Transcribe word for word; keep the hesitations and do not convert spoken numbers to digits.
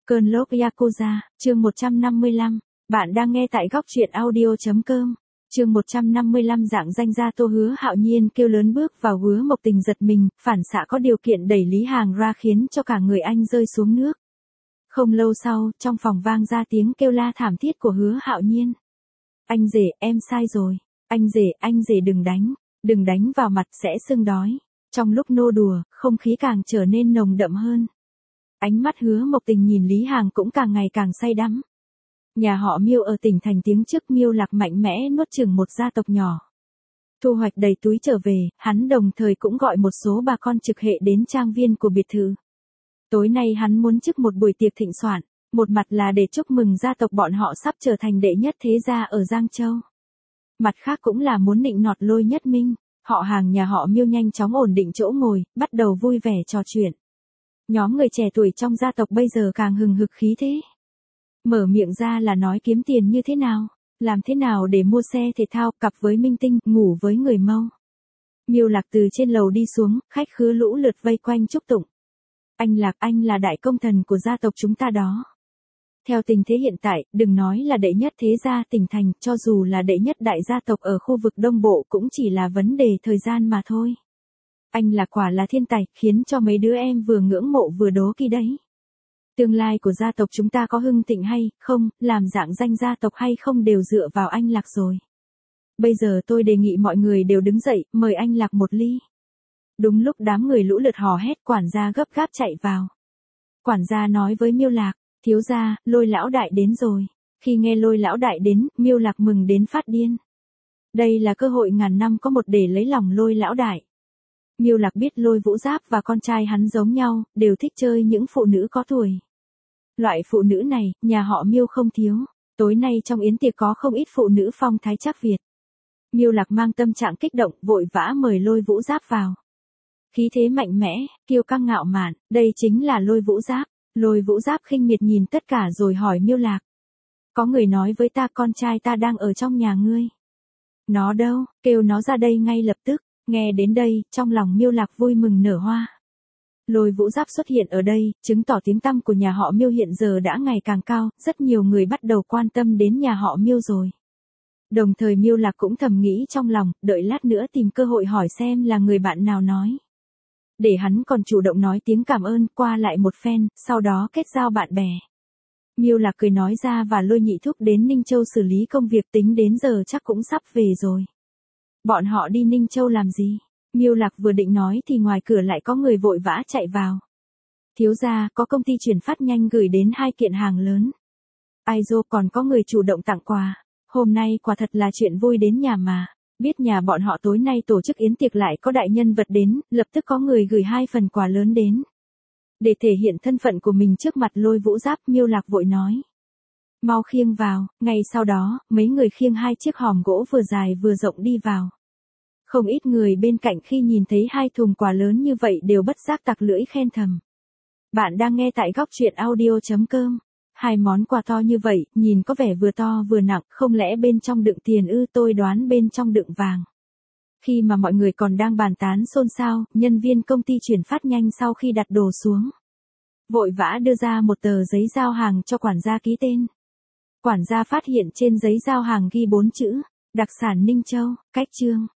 Cơn lốc Yakuza, chương một trăm năm mươi lăm. Bạn đang nghe tại góc truyện audio.com. Chương một trăm năm mươi lăm dạng danh gia Tô Hứa Hạo Nhiên kêu lớn bước vào. Hứa Mộc Tình giật mình, phản xạ có điều kiện đẩy Lý Hàng ra khiến cho cả người anh rơi xuống nước. Không lâu sau, trong phòng vang ra tiếng kêu la thảm thiết của Hứa Hạo Nhiên. Anh rể, em sai rồi. Anh rể, anh rể đừng đánh. Đừng đánh vào mặt sẽ sưng đói. Trong lúc nô đùa, không khí càng trở nên nồng đậm hơn. Ánh mắt Hứa Mộc Tình nhìn Lý Hàng cũng càng ngày càng say đắm. Nhà họ Miêu ở tỉnh thành tiếng trước Miêu Lạc mạnh mẽ nuốt chửng một gia tộc nhỏ. Thu hoạch đầy túi trở về, hắn đồng thời cũng gọi một số bà con trực hệ đến trang viên của biệt thự. Tối nay hắn muốn chức một buổi tiệc thịnh soạn, một mặt là để chúc mừng gia tộc bọn họ sắp trở thành đệ nhất thế gia ở Giang Châu. Mặt khác cũng là muốn nịnh nọt Lôi Nhất Minh, họ hàng nhà họ Miêu nhanh chóng ổn định chỗ ngồi, bắt đầu vui vẻ trò chuyện. Nhóm người trẻ tuổi trong gia tộc bây giờ càng hừng hực khí thế. Mở miệng ra là nói kiếm tiền như thế nào, làm thế nào để mua xe thể thao, cặp với minh tinh, ngủ với người Mâu. Miêu Lạc từ trên lầu đi xuống, khách khứa lũ lượt vây quanh chúc tụng. Anh Lạc, anh là đại công thần của gia tộc chúng ta đó. Theo tình thế hiện tại, đừng nói là đệ nhất thế gia tỉnh thành, cho dù là đệ nhất đại gia tộc ở khu vực Đông Bộ cũng chỉ là vấn đề thời gian mà thôi. Anh là quả là thiên tài, khiến cho mấy đứa em vừa ngưỡng mộ vừa đố kỵ đấy. Tương lai của gia tộc chúng ta có hưng thịnh hay không, làm dạng danh gia tộc hay không đều dựa vào anh Lạc rồi. Bây giờ tôi đề nghị mọi người đều đứng dậy, mời anh Lạc một ly. Đúng lúc đám người lũ lượt hò hét, quản gia gấp gáp chạy vào. Quản gia nói với Miêu Lạc, thiếu gia, Lôi lão đại đến rồi. Khi nghe Lôi lão đại đến, Miêu Lạc mừng đến phát điên. Đây là cơ hội ngàn năm có một để lấy lòng Lôi lão đại. Miêu Lạc biết Lôi Vũ Giáp và con trai hắn giống nhau, đều thích chơi những phụ nữ có tuổi. Loại phụ nữ này, nhà họ Miêu không thiếu. Tối nay trong yến tiệc có không ít phụ nữ phong thái chắc Việt. Miêu Lạc mang tâm trạng kích động, vội vã mời Lôi Vũ Giáp vào. Khí thế mạnh mẽ, kiêu căng ngạo mạn, đây chính là Lôi Vũ Giáp. Lôi Vũ Giáp khinh miệt nhìn tất cả rồi hỏi Miêu Lạc. Có người nói với ta con trai ta đang ở trong nhà ngươi. Nó đâu, kêu nó ra đây ngay lập tức. Nghe đến đây, trong lòng Miêu Lạc vui mừng nở hoa. Lôi Vũ Giáp xuất hiện ở đây, chứng tỏ tiếng tăm của nhà họ Miêu hiện giờ đã ngày càng cao, rất nhiều người bắt đầu quan tâm đến nhà họ Miêu rồi. Đồng thời Miêu Lạc cũng thầm nghĩ trong lòng, đợi lát nữa tìm cơ hội hỏi xem là người bạn nào nói. Để hắn còn chủ động nói tiếng cảm ơn, qua lại một phen, sau đó kết giao bạn bè. Miêu Lạc cười nói ra và Lôi Nhị Thúc đến Ninh Châu xử lý công việc, tính đến giờ chắc cũng sắp về rồi. Bọn họ đi Ninh Châu làm gì? Miêu Lạc vừa định nói thì ngoài cửa lại có người vội vã chạy vào. Thiếu gia, có công ty chuyển phát nhanh gửi đến hai kiện hàng lớn. Ai dô, còn có người chủ động tặng quà. Hôm nay quả thật là chuyện vui đến nhà mà. Biết nhà bọn họ tối nay tổ chức yến tiệc lại có đại nhân vật đến, lập tức có người gửi hai phần quà lớn đến. Để thể hiện thân phận của mình trước mặt Lôi Vũ Giáp, Miêu Lạc vội nói. Mau khiêng vào. Ngay sau đó, mấy người khiêng hai chiếc hòm gỗ vừa dài vừa rộng đi vào. Không ít người bên cạnh khi nhìn thấy hai thùng quà lớn như vậy đều bất giác tặc lưỡi khen thầm. Bạn đang nghe tại góc truyện audio.com. Hai món quà to như vậy, nhìn có vẻ vừa to vừa nặng, không lẽ bên trong đựng tiền ư? Tôi đoán bên trong đựng vàng. Khi mà mọi người còn đang bàn tán xôn xao, nhân viên công ty chuyển phát nhanh sau khi đặt đồ xuống, vội vã đưa ra một tờ giấy giao hàng cho quản gia ký tên. Quản gia phát hiện trên giấy giao hàng ghi bốn chữ, đặc sản Ninh Châu, cách chương.